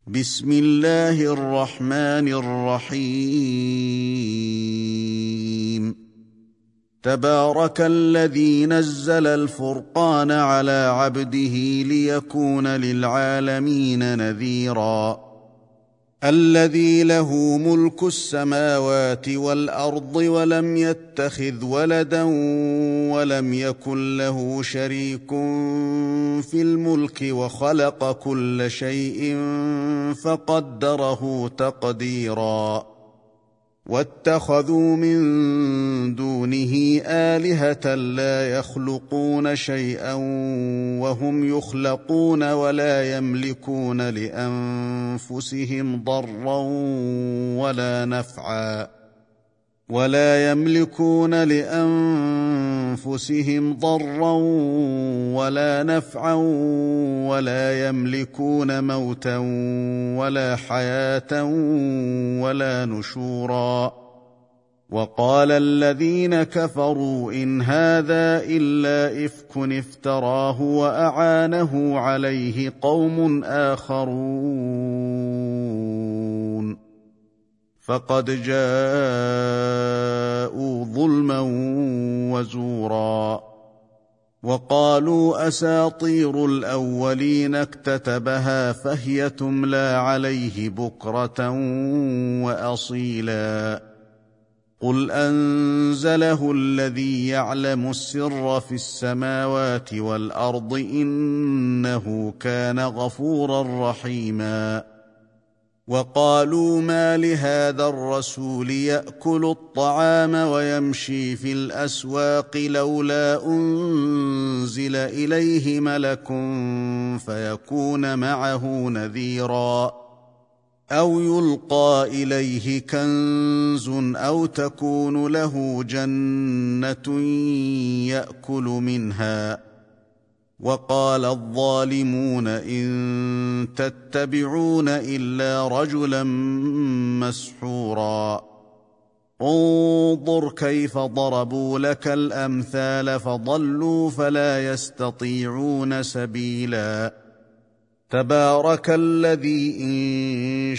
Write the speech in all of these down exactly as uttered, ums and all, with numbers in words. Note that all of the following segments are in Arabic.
بسم الله الرحمن الرحيم تبارك الذي نزل الفرقان على عبده ليكون للعالمين نذيرا الذي له ملك السماوات والأرض ولم يتخذ ولدا ولم يكن له شريك في الملك وخلق كل شيء فقدره تقديرا واتخذوا من دونه آلهة لا يخلقون شيئا وهم يخلقون ولا يملكون لأنفسهم ضرا ولا نفعا ولا يملكون لأنفسهم ضرا ولا نفعا ولا يملكون موتا ولا حياة ولا نشورا وقال الذين كفروا إن هذا إلا إفك افتراه وأعانه عليه قوم آخرون فقد جاءوا ظلما وزورا وقالوا أساطير الأولين اكتتبها فهي تملى عليه بكرة وأصيلا قل أنزله الذي يعلم السر في السماوات والأرض إنه كان غفورا رحيما وقالوا ما لهذا الرسول يأكل الطعام ويمشي في الأسواق لولا أنزل إليه ملك فيكون معه نذيرا أو يلقى إليه كنز أو تكون له جنة يأكل منها وقال الظالمون إن تتبعون إلا رجلا مسحورا انظر كيف ضربوا لك الأمثال فضلوا فلا يستطيعون سبيلا تبارك الذي إن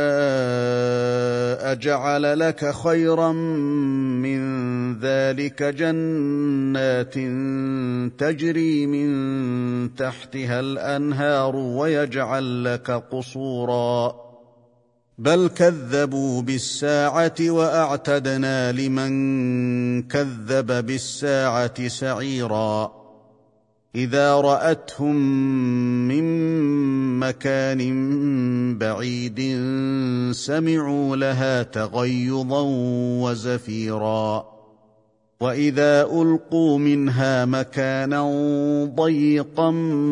شاء جعل لك خيرا من ذلك جنات تجري من تحتها الأنهار ويجعل لك قصورا بل كذبوا بالساعة وأعتدنا لمن كذب بالساعة سعيرا إذا رأتهم من مكان بعيد سمعوا لها تغيظا وزفيرا وإذا ألقوا منها مكانا ضيقا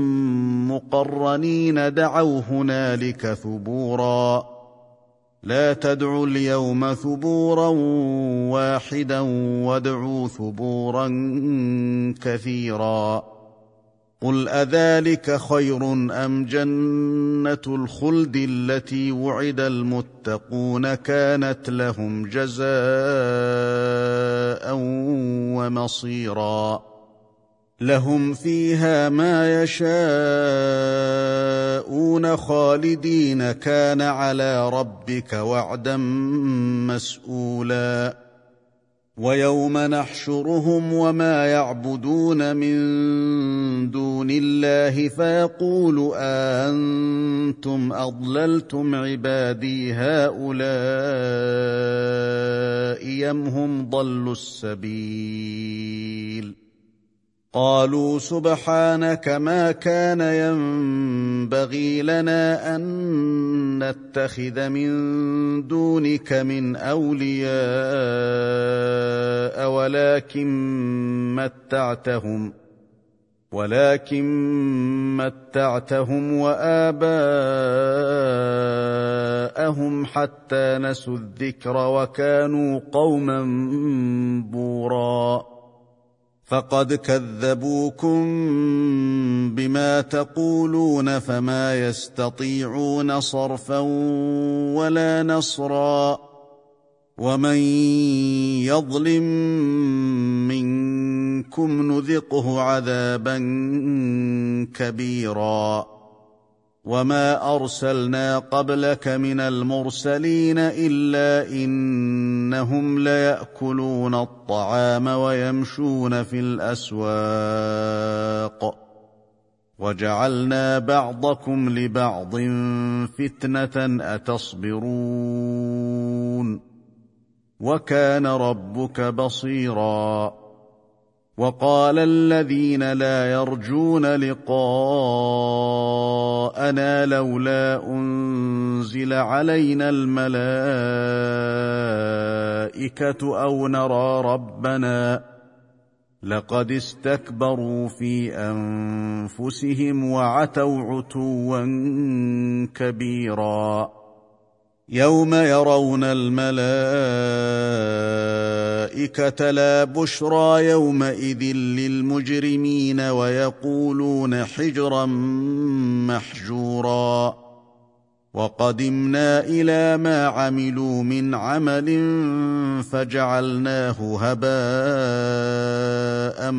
مقرنين دعوا هنالك ثبورا لا تدعوا اليوم ثبورا واحدا وادعوا ثبورا كثيرا قل أذلك خير أم جنة الخلد التي وعد المتقون كانت لهم جزاء ومصيرا لهم فيها ما يشاءون خالدين كان على ربك وعدا مسئولا ويوم نحشرهم وما يعبدون من دون الله فيقول أأنتم أضللتم عبادي هؤلاء أم هم ضلوا السبيل قالوا سبحانك ما كان ينبغي لنا أن نتخذ من دونك من أولياء ولكن متعتهم ولكن متعتهم وآباءهم حتى نسوا الذكر وكانوا قوما بورا فقد كذبوكم بما تقولون فما يستطيعون صرفا ولا نصرا ومن يظلم منكم نذقه عذابا كبيرا وما أرسلنا قبلك من المرسلين إلا إنهم ليأكلون الطعام ويمشون في الأسواق وجعلنا بعضكم لبعض فتنة أتصبرون وكان ربك بصيرا وقال الذين لا يرجون لقاءنا لولا أنزل علينا الملائكة أو نرى ربنا لقد استكبروا في أنفسهم وعتوا عتوا كبيرا يوم يرون الملائكة لا بشرى يومئذ للمجرمين ويقولون حجرا محجورا وقدمنا إلى ما عملوا من عمل فجعلناه هباء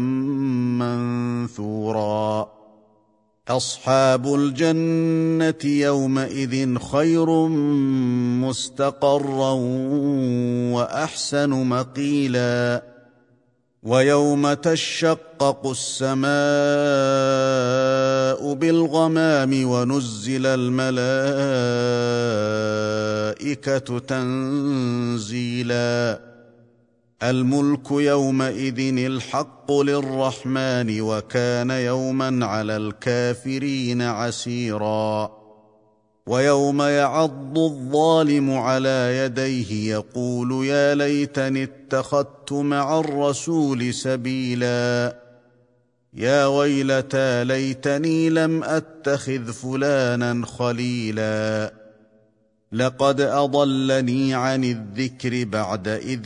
منثورا أصحاب الجنة يومئذ خير مستقرا وأحسن مقيلا ويوم تشقق السماء بالغمام ونزل الملائكة تنزيلا الملك يومئذ الحق للرحمن وكان يوما على الكافرين عسيرا ويوم يعض الظالم على يديه يقول يا ليتني اتخذت مع الرسول سبيلا يا ويلتى ليتني لم أتخذ فلانا خليلا لقد أضلني عن الذكر بعد إذ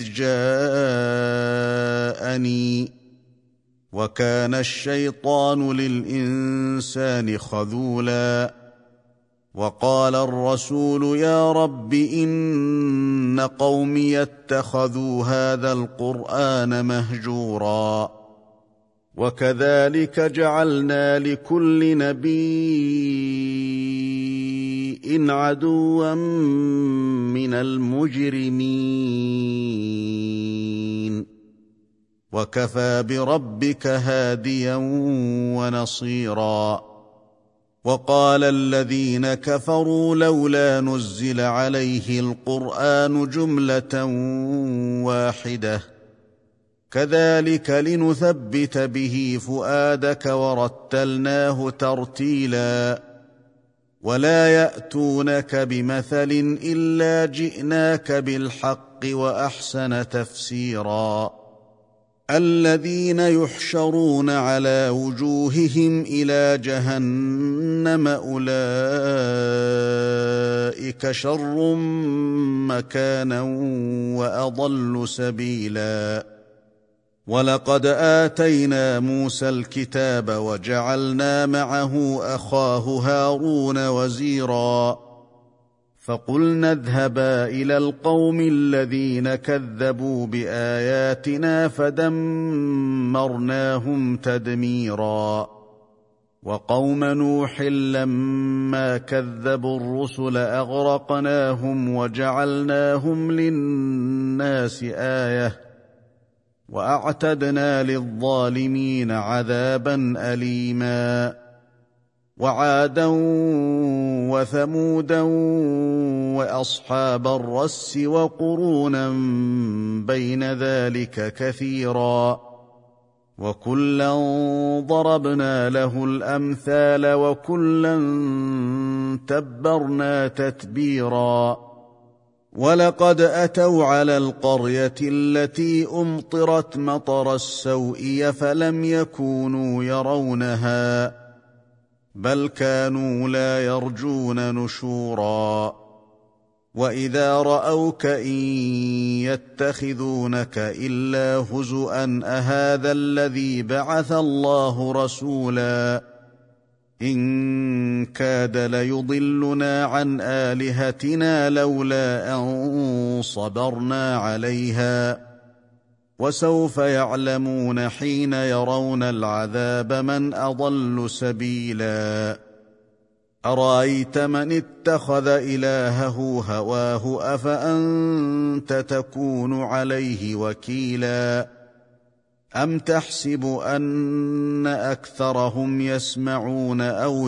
جاءني وكان الشيطان للإنسان خذولا وقال الرسول يا رب إن قومي اتخذوا هذا القرآن مهجورا وكذلك جعلنا لكل نبي عدوا من المجرمين وكفى بربك هاديا ونصيرا وقال الذين كفروا لولا نزل عليه القرآن جملة واحدة كذلك لنثبت به فؤادك ورتلناه ترتيلا ولا يأتونك بمثل إلا جئناك بالحق وأحسن تفسيرا الذين يحشرون على وجوههم إلى جهنم أولئك شر مكانا وأضل سبيلا ولقد آتينا موسى الكتاب وجعلنا معه أخاه هارون وزيرا فقلنا اذهبا إلى القوم الذين كذبوا بآياتنا فدمرناهم تدميرا وقوم نوح لما كذبوا الرسل أغرقناهم وجعلناهم للناس آية وأعتدنا للظالمين عذابا أليما وعادا وثمودا وأصحاب الرس وقرونا بين ذلك كثيرا وكلا ضربنا له الأمثال وكلا تبرنا تتبيرا ولقد أتوا على القرية التي أمطرت مطر السوء فلم يكونوا يرونها بل كانوا لا يرجون نشورا وإذا رأوك إن يتخذونك إلا هزؤا أهذا الذي بعث الله رسولا إن كاد ليضلنا عن آلهتنا لولا أن صبرنا عليها وسوف يعلمون حين يرون العذاب من أضل سبيلا أرأيت من اتخذ إلهه هواه أفأنت تكون عليه وكيلا أم تحسب أن أكثرهم يسمعون أو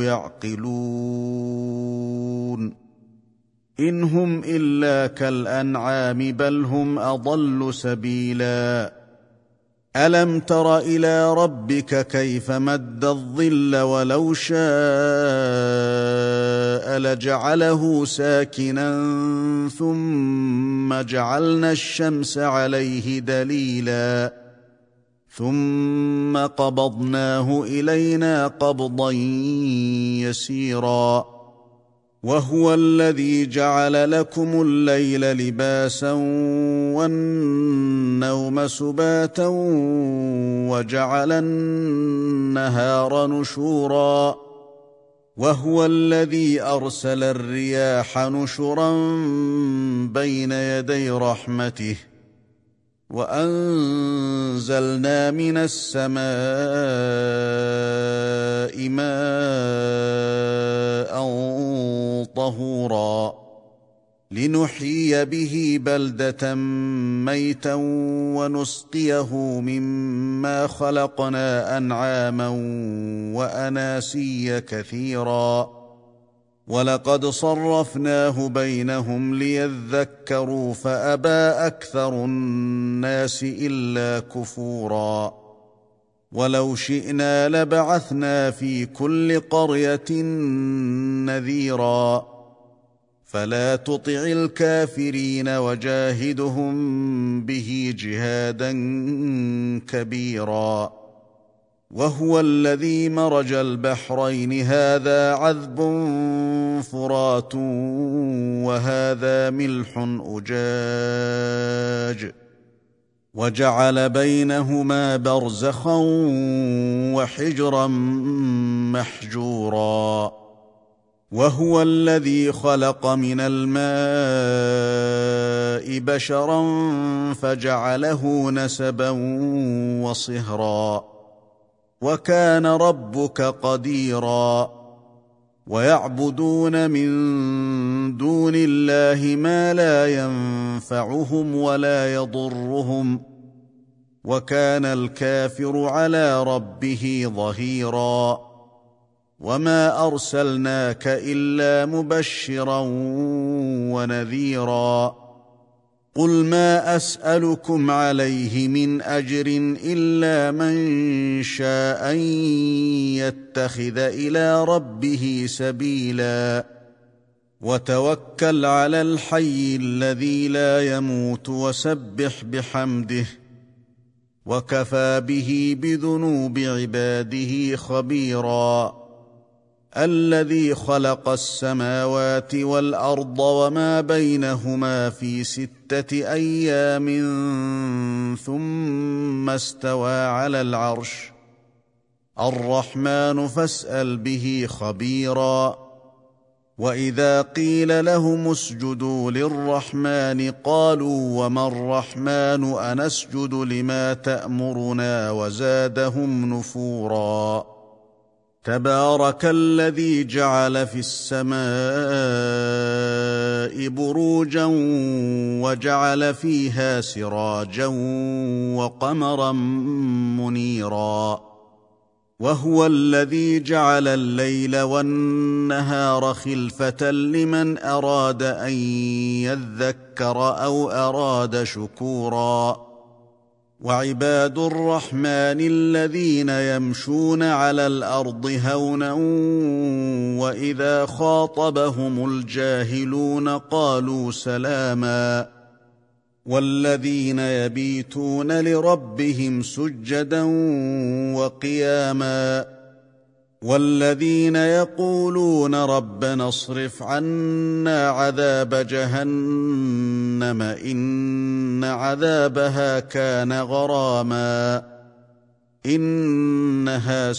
يعقلون إن هم إلا كالأنعام بل هم أضل سبيلا ألم تر إلى ربك كيف مد الظل ولو شاء لجعله ساكنا ثم جعلنا الشمس عليه دليلا ثم قبضناه إلينا قبضا يسيرا وهو الذي جعل لكم الليل لباسا والنوم سباتا وجعل النهار نشورا وهو الذي أرسل الرياح نشرا بين يدي رحمته وأنزلنا من السماء ماء طهورا لنحيي به بلدة ميتا ونسقيه مما خلقنا أنعاما وأناسيا كثيرا ولقد صرفناه بينهم ليذكروا فأبى أكثر الناس إلا كفورا ولو شئنا لبعثنا في كل قرية نذيرا فلا تطع الكافرين وجاهدهم به جهادا كبيرا وهو الذي مرج البحرين هذا عذب فرات وهذا ملح أجاج وجعل بينهما برزخا وحجرا محجورا وهو الذي خلق من الماء بشرا فجعله نسبا وصهرا وكان ربك قديرا ويعبدون من دون الله ما لا ينفعهم ولا يضرهم وكان الكافر على ربه ظهيرا وما أرسلناك إلا مبشرا ونذيرا قل ما أسألكم عليه من أجر إلا من شاء أن يتخذ إلى ربه سبيلا وتوكل على الحي الذي لا يموت وسبح بحمده وكفى به بذنوب عباده خبيرا الذي خلق السماوات والأرض وما بينهما في ستة أيام ثم استوى على العرش الرحمن فاسأل به خبيرا وإذا قيل لهم اسجدوا للرحمن قالوا وما الرحمن أنسجد لما تأمرنا وزادهم نفورا تبارك الذي جعل في السماء بروجا وجعل فيها سراجا وقمرا منيرا وهو الذي جعل الليل والنهار خلفة لمن أراد أن يذكر أو أراد شكورا وعباد الرحمن الذين يمشون على الأرض هونا وإذا خاطبهم الجاهلون قالوا سلاما والذين يبيتون لربهم سجدا وقياما والذين يقولون ربنا اصرف عنا عذاب جهنم إن عذابها كان غراما إنها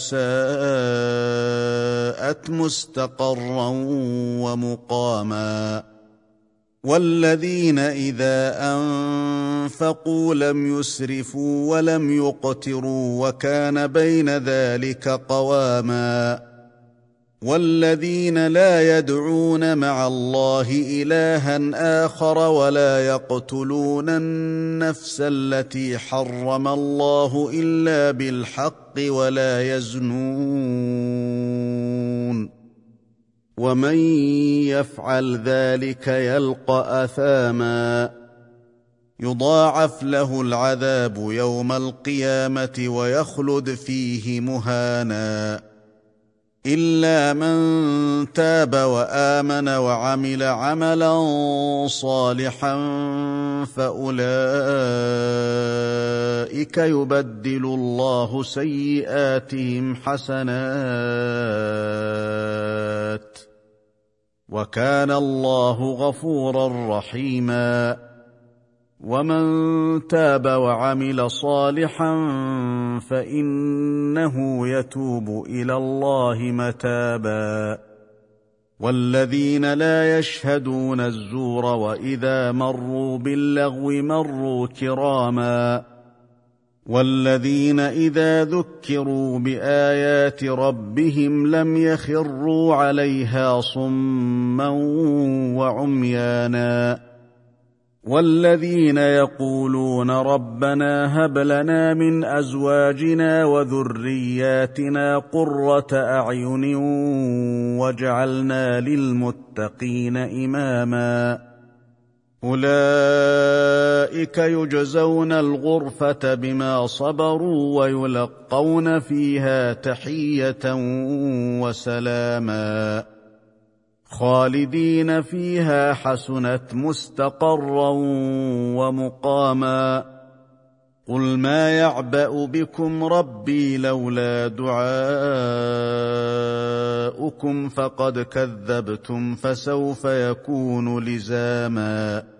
ساءت مستقرا ومقاما والذين إذا أنفقوا لم يسرفوا ولم يقتروا وكان بين ذلك قواما والذين لا يدعون مع الله إلها آخر ولا يقتلون النفس التي حرم الله إلا بالحق ولا يزنون ومن يفعل ذلك يلقى أثاما يضاعف له العذاب يوم القيامة ويخلد فيه مهانا إلا من تاب وآمن وعمل عملا صالحا فأولئك يبدل الله سيئاتهم حسنات وكان الله غفورا رحيما ومن تاب وعمل صالحا فإنه يتوب إلى الله متابا والذين لا يشهدون الزور وإذا مروا باللغو مروا كراما والذين إذا ذكروا بآيات ربهم لم يخروا عليها صما وعميانا والذين يقولون ربنا هب لنا من أزواجنا وذرياتنا قرة أعين واجعلنا للمتقين إماما أولئك يجزون الغرفة بما صبروا ويلقون فيها تحية وسلاما خالدين فيها حسنت مستقرا ومقاما قل ما يعبأ بكم ربي لولا دعاؤكم فقد كذبتم فسوف يكون لزاما